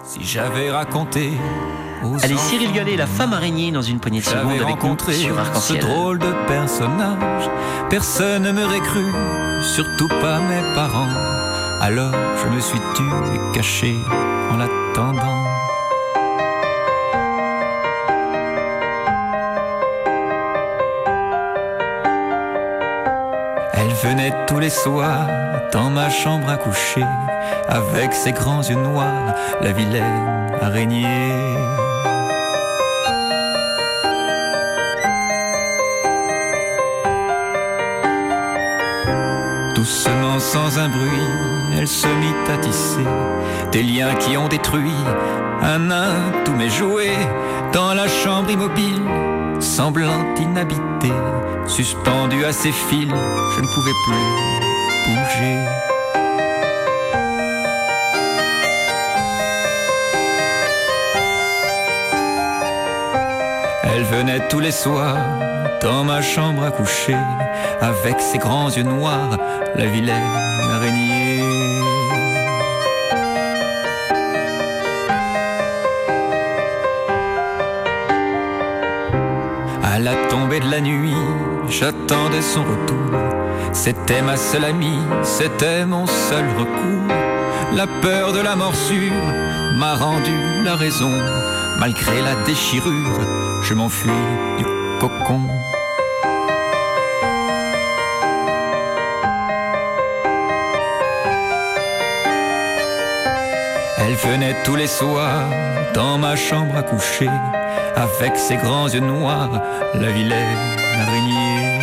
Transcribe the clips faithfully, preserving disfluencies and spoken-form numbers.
Si j'avais raconté aux Allez, enfants, Cyril Gallet, la femme araignée, dans une poignée de secondes j'avais avec nous rencontré sur Arc-en-Ciel. ce drôle de personnage, personne ne m'aurait cru, surtout pas mes parents. Alors je me suis tu et caché en l'attendant. Elle venait tous les soirs dans ma chambre à coucher, avec ses grands yeux noirs, la vilaine araignée. Doucement, sans un bruit, elle se mit à tisser des liens qui ont détruit un à un tous mes jouets. Dans la chambre immobile, semblante inhabitée, suspendue à ses fils, je ne pouvais plus bouger. Elle venait tous les soirs dans ma chambre à coucher, avec ses grands yeux noirs, la vilaine araignée. À la tombée de la nuit, j'attendais son retour. C'était ma seule amie, c'était mon seul recours. La peur de la morsure m'a rendu la raison. Malgré la déchirure, je m'enfuis du cocon. Elle venait tous les soirs dans ma chambre à coucher, avec ses grands yeux noirs, la vilaine araignée.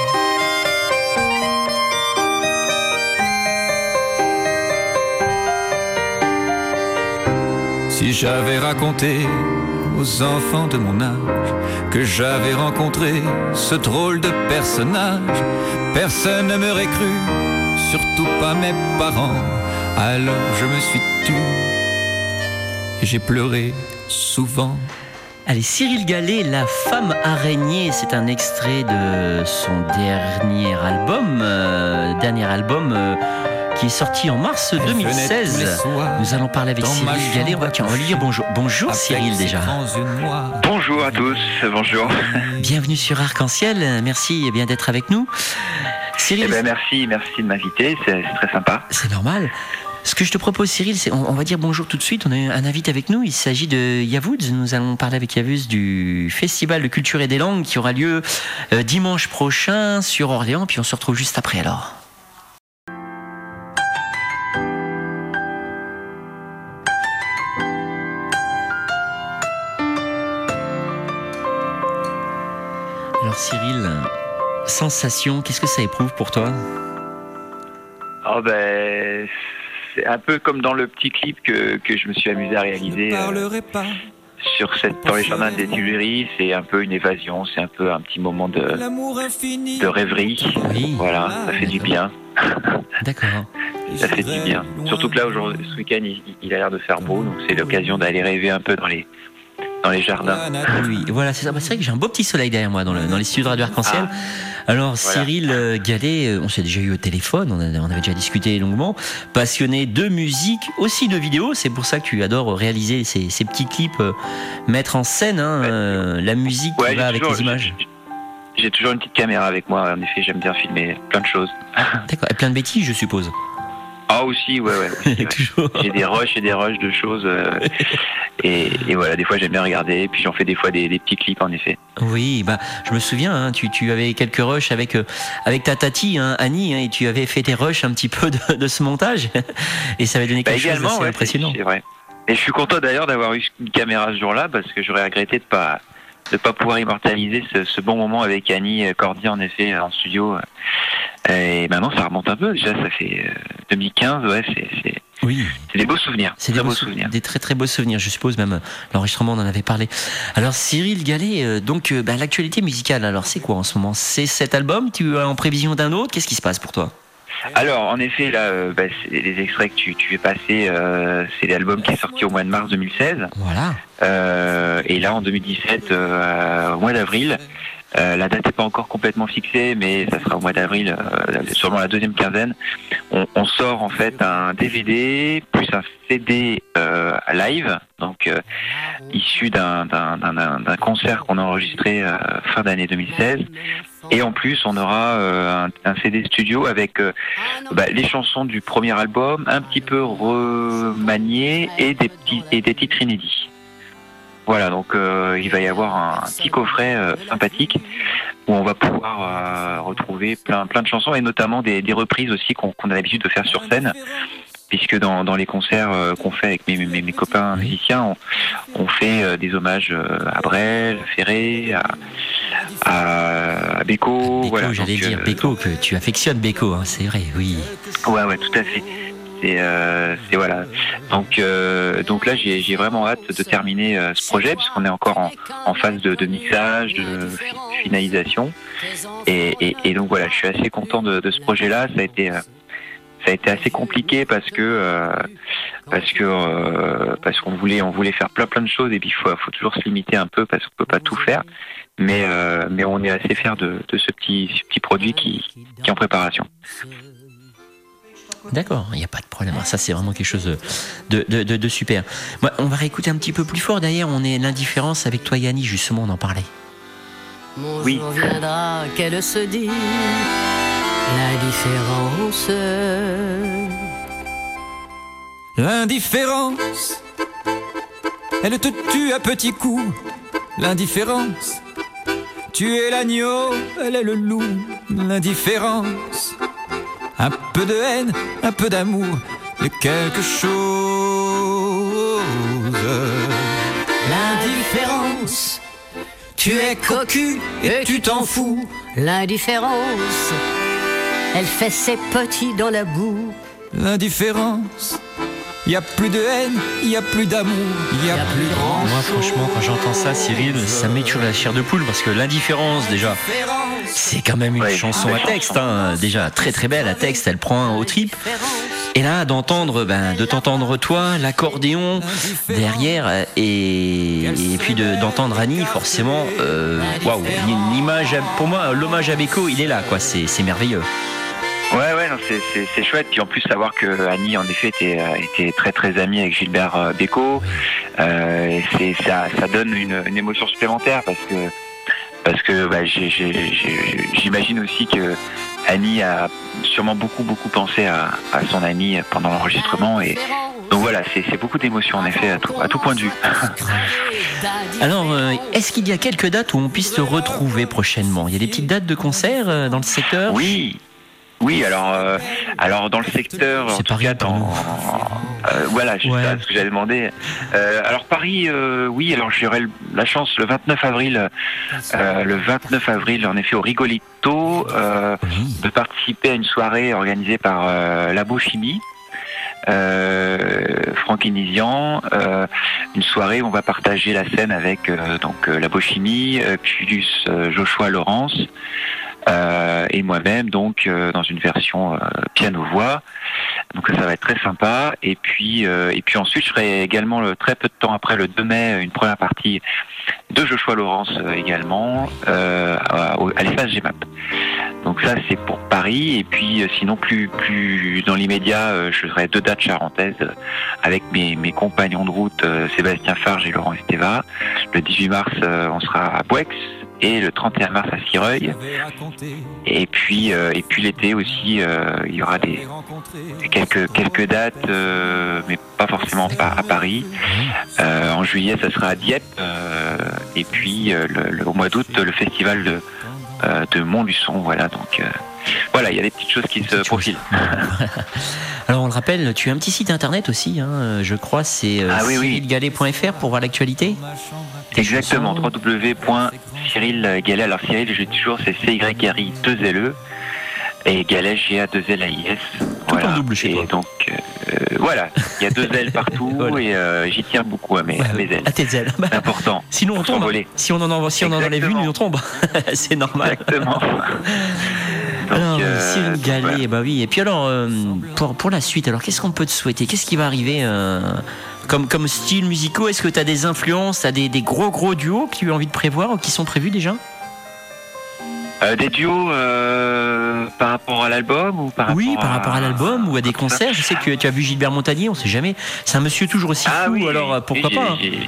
Si j'avais raconté aux enfants de mon âge que j'avais rencontré ce drôle de personnage, personne ne m'aurait cru, surtout pas mes parents. Alors je me suis tu et j'ai pleuré souvent. Allez, Cyril Gallet, la femme araignée, c'est un extrait de son dernier album, euh, dernier album euh, qui est sorti en mars deux mille seize. Nous allons parler avec Cyril Gallet. On va, tiens, on va lui dire bonjour. Bonjour Cyril déjà. Bonjour à tous, bonjour. Bienvenue sur Arc-en-Ciel, merci eh bien d'être avec nous. Cyril. Eh ben, merci, merci de m'inviter, c'est, c'est très sympa. C'est normal. Ce que je te propose, Cyril, c'est on, on va dire bonjour tout de suite. On a un invité avec nous. Il s'agit de Yavuz. Nous allons parler avec Yavuz du Festival de Culture et des Langues qui aura lieu euh, dimanche prochain sur Orléans. Puis on se retrouve juste après alors. Alors Cyril, sensation, qu'est-ce que ça éprouve pour toi ? Oh ben, c'est un peu comme dans le petit clip que, que je me suis amusé à réaliser euh, sur cette, dans les jardins des Tuileries. C'est un peu une évasion, c'est un peu un petit moment de, de rêverie. Oui. Voilà, ça fait du bien. D'accord. Ça fait du bien. Surtout que là, aujourd'hui, ce week-end, il, il a l'air de faire beau, donc c'est l'occasion d'aller rêver un peu dans les, dans les jardins. Oui, voilà, c'est ça. Bah, c'est vrai que j'ai un beau petit soleil derrière moi dans, le, dans les studios de Radio Arc-en-Ciel. Ah. Alors, voilà. Cyril euh, Gallet, euh, on s'est déjà eu au téléphone, on, a, on avait déjà discuté longuement, passionné de musique, aussi de vidéo, c'est pour ça que tu adores réaliser ces, ces petits clips, euh, mettre en scène hein, ouais. euh, la musique ouais, qui va avec toujours, les images. J'ai, j'ai toujours une petite caméra avec moi, en effet, j'aime bien filmer plein de choses. D'accord, et plein de bêtises, je suppose. Ah aussi, ouais, ouais. Aussi, ouais. Toujours. J'ai des rushs et des rushs de choses. Euh, et, et voilà, des fois j'aime bien regarder. Puis j'en fais des fois des, des petits clips en effet. Oui, bah je me souviens, hein, tu, tu avais quelques rushs avec euh, avec ta tati hein, Annie, hein, et tu avais fait tes rushs un petit peu de, de ce montage, et ça avait donné quelque bah, chose d'assez ouais, impressionnant. C'est, c'est vrai. Et je suis content d'ailleurs d'avoir eu une caméra ce jour-là parce que j'aurais regretté de pas de pas pouvoir immortaliser ce, ce bon moment avec Annie Cordier en effet en studio. Et maintenant ça remonte un peu. Déjà ça fait deux mille quinze, ouais, c'est, c'est, oui. c'est des beaux souvenirs. C'est des beaux, beaux souvenirs. Des très très beaux souvenirs, je suppose même l'enregistrement on en avait parlé. Alors Cyril Gallet, euh, donc euh, bah, l'actualité musicale, alors c'est quoi en ce moment ? C'est cet album ? Tu es en prévision d'un autre ? Qu'est-ce qui se passe pour toi ? Alors, en effet, là, euh, bah, c'est les extraits que tu, tu fais passer, euh, c'est l'album qui est sorti au mois de mars deux mille seize. Voilà. Euh, et là, en deux mille dix-sept, euh, au mois d'avril, Euh, la date n'est pas encore complètement fixée, mais ça sera au mois d'avril, euh, sûrement la deuxième quinzaine. On, on sort en fait un D V D plus un C D euh, live, donc euh, issu d'un, d'un, d'un, d'un concert qu'on a enregistré euh, fin d'année deux mille seize. Et en plus, on aura euh, un, un C D studio avec euh, bah, les chansons du premier album, un petit peu remaniées et des petits et des titres inédits. Voilà, donc euh, il va y avoir un, un petit coffret euh, sympathique où on va pouvoir euh, retrouver plein plein de chansons et notamment des, des reprises aussi qu'on, qu'on a l'habitude de faire sur scène. Puisque dans, dans les concerts euh, qu'on fait avec mes, mes, mes copains musiciens, on, on fait euh, des hommages euh, à Brel, à Ferré, à, à, à Beko. Beko, voilà, j'allais donc, dire euh, Beko, que tu affectionnes Beko, hein, c'est vrai, oui. Ouais, ouais, tout à fait. C'est, euh, c'est voilà. Donc, euh, donc là, j'ai, j'ai vraiment hâte de terminer euh, ce projet puisqu'on est encore en, en phase de, de mixage, de fi- finalisation. Et, et, et donc voilà, je suis assez content de, de ce projet-là. Ça a été euh, Ça a été assez compliqué parce que euh, parce que euh, parce qu'on voulait on voulait faire plein plein de choses et puis il faut faut toujours se limiter un peu parce qu'on peut pas tout faire, mais euh, mais on est assez fiers de, de ce petit ce petit produit qui qui est en préparation. D'accord, il n'y a pas de problème. Ça, c'est vraiment quelque chose de, de, de, de super. Moi, on va réécouter un petit peu plus fort. D'ailleurs, on est l'indifférence avec toi, Yanni. Justement, on en parlait. Mon oui. jour viendra qu'elle se dit l'indifférence. L'indifférence, elle te tue à petits coups. L'indifférence, tu es l'agneau, elle est le loup. L'indifférence, un peu de haine, un peu d'amour, et quelque chose. L'indifférence, tu es cocu et tu t'en fous. L'indifférence, elle fait ses petits dans la boue. L'indifférence, il y a plus de haine, il y a plus d'amour, il y a plus grand. Moi, franchement, quand j'entends ça, Cyril, ça me met toujours la chair de poule parce que l'indifférence, déjà, c'est quand même une ouais, chanson à texte, hein, déjà très très belle à texte. Elle prend un haut trip. Et là, d'entendre, ben, de t'entendre toi, l'accordéon derrière, et, et puis de, d'entendre Annie, forcément, waouh, wow, une image. Pour moi, l'hommage à Beko, il est là, quoi. C'est, c'est merveilleux. Ouais, ouais, non, c'est, c'est, c'est chouette. Puis en plus, savoir que Annie, en effet, était, était très, très amie avec Gilbert Beko, euh, c'est, ça, ça donne une, une émotion supplémentaire parce que, parce que, bah, j'ai, j'ai, j'ai, j'imagine aussi que Annie a sûrement beaucoup, beaucoup pensé à, à son ami pendant l'enregistrement et donc voilà, c'est, c'est beaucoup d'émotions en effet à tout, à tout point de vue. Alors, euh, est-ce qu'il y a quelques dates où on puisse te retrouver prochainement ? Il y a des petites dates de concert euh, dans le secteur ? Oui. Oui, alors, euh, alors dans le secteur, c'est en tout cas, pour dans, nous. Euh, voilà, c'est ouais. ça ce que j'avais demandé. Euh, alors Paris, euh, oui, alors j'aurai la chance le vingt-neuf avril, euh, le vingt-neuf avril, en effet, au Rigolito, euh, oui. de participer à une soirée organisée par euh, Labo Chimie. Euh, Franck Inisian, euh, une soirée où on va partager la scène avec euh, donc euh, Labo Chimie, euh, plus euh, Joshua Laurence. Euh, et moi-même donc euh, dans une version euh, piano-voix, donc ça, ça va être très sympa. Et puis euh, et puis ensuite je ferai également le, très peu de temps après le deux mai une première partie de Joshua Laurence euh, également euh, à, à l'espace G M A P. Donc ça c'est pour Paris. Et puis euh, sinon plus plus dans l'immédiat euh, je ferai deux dates charentaises euh, avec mes mes compagnons de route euh, Sébastien Farge et Laurent Esteva. Le dix-huit mars euh, on sera à Bouex. Et le trente et un mars à Sireuil. Et puis, euh, et puis l'été aussi, euh, il y aura des quelques quelques dates, euh, mais pas forcément pas à Paris. Euh, en juillet, ça sera à Dieppe. Euh, et puis euh, le, le, au mois d'août, le festival de euh, de Montluçon. Voilà, donc euh, voilà, il y a des petites choses qui se profilent. Alors on le rappelle, tu as un petit site internet aussi, hein, je crois, c'est euh, ah, oui, cyril gallet point f r pour voir l'actualité. Exactement, w w w point cyril gallet. Alors Cyril, j'ai toujours, c'est C Y R I deux L E et Gallet G A deux L A I S. Tout voilà. en double chez et toi. donc euh, voilà, il y a deux L partout voilà. Et euh, j'y tiens beaucoup à mes, ouais, à mes ailes. À tes ailes. C'est important. Sinon on tombe. Si on en envoie, si on en enlève une, on tombe. C'est normal. Exactement. Donc, alors, euh, Cyril Gallet, voilà. Bah oui. Et puis alors, euh, pour, pour la suite, alors qu'est-ce qu'on peut te souhaiter ? Qu'est-ce qui va arriver euh, comme, comme style musicaux ? Est-ce que tu as des influences, tu as des, des gros gros duos que tu as envie de prévoir ou qui sont prévus déjà ? Euh, des duos euh, par rapport à l'album ou par Oui, rapport par à... rapport à l'album ou à des concerts. Je sais que tu as vu Gilbert Montagnier, on sait jamais. C'est un monsieur toujours aussi Ah fou, oui, alors pourquoi j'ai- pas hein. j'ai-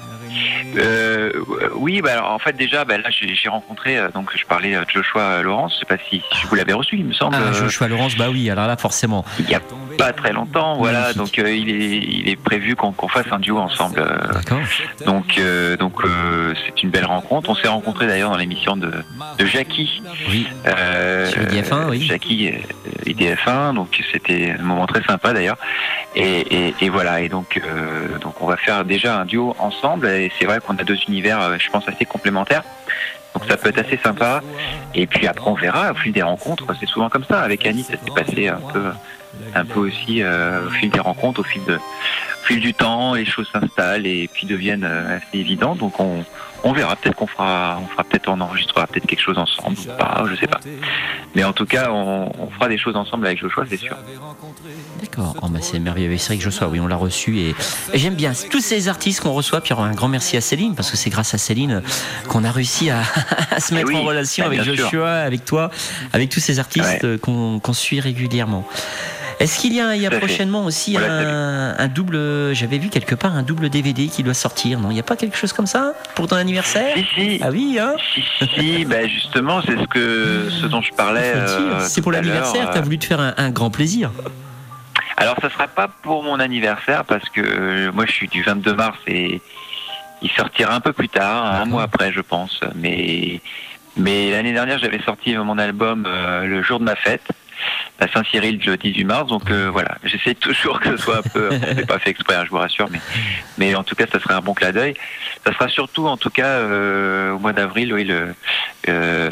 Euh, oui, bah alors, en fait déjà, bah, là j'ai j'ai rencontré, euh, donc je parlais de Joshua Laurence, je sais pas si, si vous l'avez reçu, il me semble. Ah, euh, Joshua Laurence, bah oui, alors là forcément. Il y a pas très longtemps, voilà, Magnifique. donc euh, il est il est prévu qu'on qu'on fasse un duo ensemble. euh, D'accord. donc euh, donc euh, c'est une belle rencontre. On s'est rencontrés d'ailleurs dans l'émission de de Jackie. Oui. Euh, Sur I D F un, oui. Jackie euh, I D F un, donc c'était un moment très sympa d'ailleurs. Et, et, et voilà, et donc euh, donc on va faire déjà un duo ensemble. Et c'est vrai qu'on a deux univers, euh, je pense, assez complémentaires. Donc ça peut être assez sympa. Et puis après on verra au fil des rencontres. C'est souvent comme ça. Avec Annie, ça s'est passé un peu, un peu aussi euh, au fil des rencontres, au fil de, au fil du temps, les choses s'installent et puis deviennent euh, assez évidentes. Donc on, on verra. Peut-être qu'on fera, on fera peut-être on enregistrera peut-être quelque chose ensemble ou pas, je sais pas. Mais en tout cas, on, on fera des choses ensemble avec Joshua, c'est sûr. D'accord, oh, bah, c'est merveilleux. C'est vrai que Joshua, oui, on l'a reçu et, et j'aime bien tous ces artistes qu'on reçoit. Puis un grand merci à Céline parce que c'est grâce à Céline qu'on a réussi à, à se mettre oui, en relation bah, avec bien Joshua, sûr. avec toi, avec tous ces artistes Ouais. qu'on qu'on suit régulièrement. Est-ce qu'il y a, il y a Tout à fait. prochainement aussi Voilà, un, un double, j'avais vu quelque part un double D V D qui doit sortir, non? Il n'y a pas quelque chose comme ça pour ton anniversaire? Si, si. Ah oui, hein? Si, si, bah justement, c'est ce que ce dont je parlais. Faut le dire. euh, Si c'est pour tout à l'anniversaire, l'heure, t'as euh. voulu te faire un, un grand plaisir. Alors, ça sera pas pour mon anniversaire parce que euh, moi, je suis du vingt-deux mars et il sortira un peu plus tard, un D'accord. mois après, je pense. Mais mais l'année dernière, j'avais sorti mon album euh, le jour de ma fête, à Saint-Cyril, le dix-huit mars. Donc euh, voilà, j'essaie toujours que ce soit un peu. Bon, c'est pas fait exprès, hein, je vous rassure, mais mais en tout cas, ça sera un bon clin d'œil. Ça sera surtout, en tout cas, euh, au mois d'avril, oui, le euh,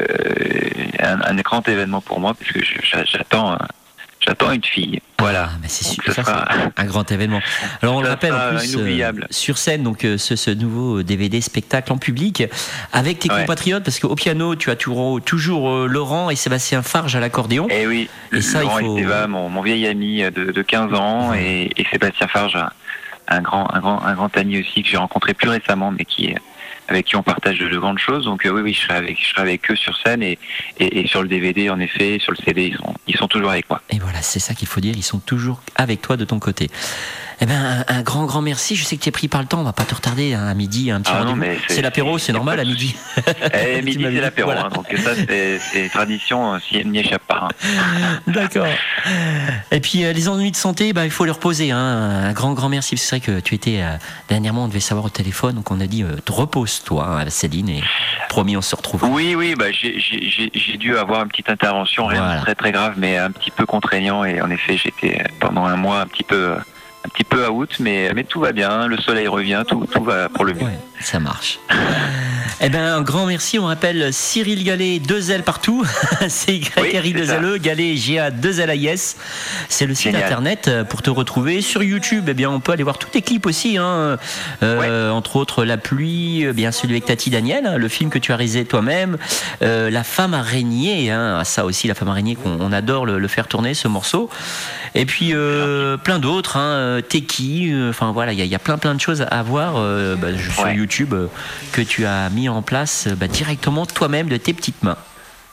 un, un grand événement pour moi parce que je- j'attends. J'attends une fille. Voilà. Ah, mais c'est Donc, super, ce ça, sera- c'est un grand événement. Alors on le ça rappelle sera en plus inoubliable. euh, sur scène, donc euh, ce, ce nouveau D V D spectacle en public avec tes Ouais. compatriotes, parce qu'au piano tu as toujours, toujours euh, Laurent et Sébastien Farge à l'accordéon. Eh oui, Et ça, Laurent il faut- Esteva, mon, mon vieil ami de, de quinze ans, et, et Sébastien Farge, un, un grand, un grand, un grand ami aussi que j'ai rencontré plus récemment, mais qui est avec qui on partage de, de grandes choses. Donc euh, oui, oui, je serai avec, je serai avec eux sur scène et, et, et sur le D V D, en effet, sur le C D, ils sont, ils sont toujours avec moi. Et voilà, c'est ça qu'il faut dire, ils sont toujours avec toi de ton côté. Eh ben, un, un grand, grand merci. Je sais que tu es pris par le temps, on va pas te retarder hein, à midi, un petit Ah non, rendez-vous. mais c'est- C'est l'apéro, c'est c'est normal pas à de midi. Et Tu midi, m'avais c'est dit, l'apéro, voilà. hein, donc ça, c'est c'est tradition, euh, si elle n'y échappe pas. hein. D'accord. Et puis euh, les ennuis de santé, bah, il faut les reposer. Hein. Un grand, grand merci. C'est vrai que tu étais euh, dernièrement, on devait savoir au téléphone, donc on a dit euh, repose-toi, hein, Céline, et promis, on se retrouve. Oui, oui, bah, j'ai- j'ai j'ai- j'ai dû avoir une petite intervention, rien Voilà. de très très grave, mais un petit peu contraignant. Et en effet, j'étais pendant un mois un petit peu, un petit peu out, mais, mais tout va bien. Le soleil revient, tout, tout va pour le mieux. Ouais, ça marche. Eh ben, un grand merci. On rappelle Cyril Gallet, deux L partout. C'est Y R I deux L E, Gallet, G A deux L A I S. C'est le site Génial. internet pour te retrouver. Sur YouTube, eh bien, on peut aller voir tous tes clips aussi. Hein. Euh, entre autres, La pluie, eh bien, celui avec Tati Daniel, hein, le film que tu as réalisé toi-même. Euh, La femme araignée, hein, ça aussi, La femme araignée, qu'on on adore le, le faire tourner, ce morceau. Et puis, euh, plein d'autres. Hein, T'es qui euh, Enfin, voilà, il y, a- il y a plein, plein de choses à voir euh, bah, sur Ouais. YouTube euh, que tu as mis en place euh, bah, directement toi-même de tes petites mains.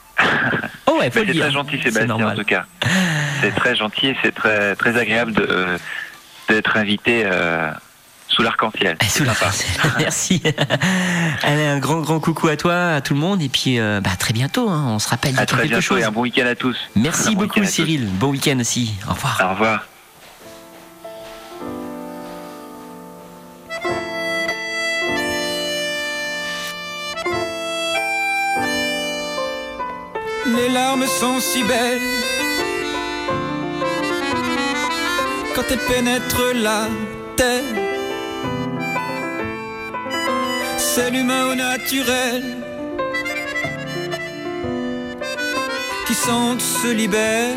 Oh ouais, faut Bah, le c'est dire. très gentil, C'est Sébastien, en normal. tout cas. C'est très gentil et c'est très, très agréable de, euh, d'être invité euh, sous l'arc-en-ciel. Eh, sous la Sympa. face. Merci. Allez, un grand, grand coucou à toi, à tout le monde. Et puis, euh, bah, à très bientôt. Hein. On se rappelle À de très quelque bientôt chose. et un bon week-end à tous. Merci Un bon beaucoup, week-end à tous. Cyril. Bon week-end aussi. Au revoir. Au revoir. Les larmes sont si belles quand elles pénètrent la terre. C'est l'humain au naturel qui sent se libère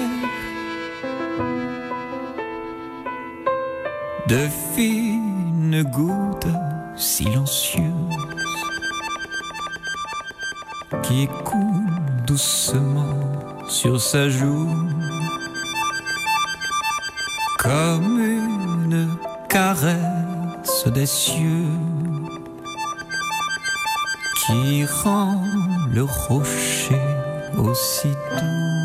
de fines gouttes silencieuses qui coulent doucement sur sa joue comme une caresse des cieux qui rend le rocher aussi doux.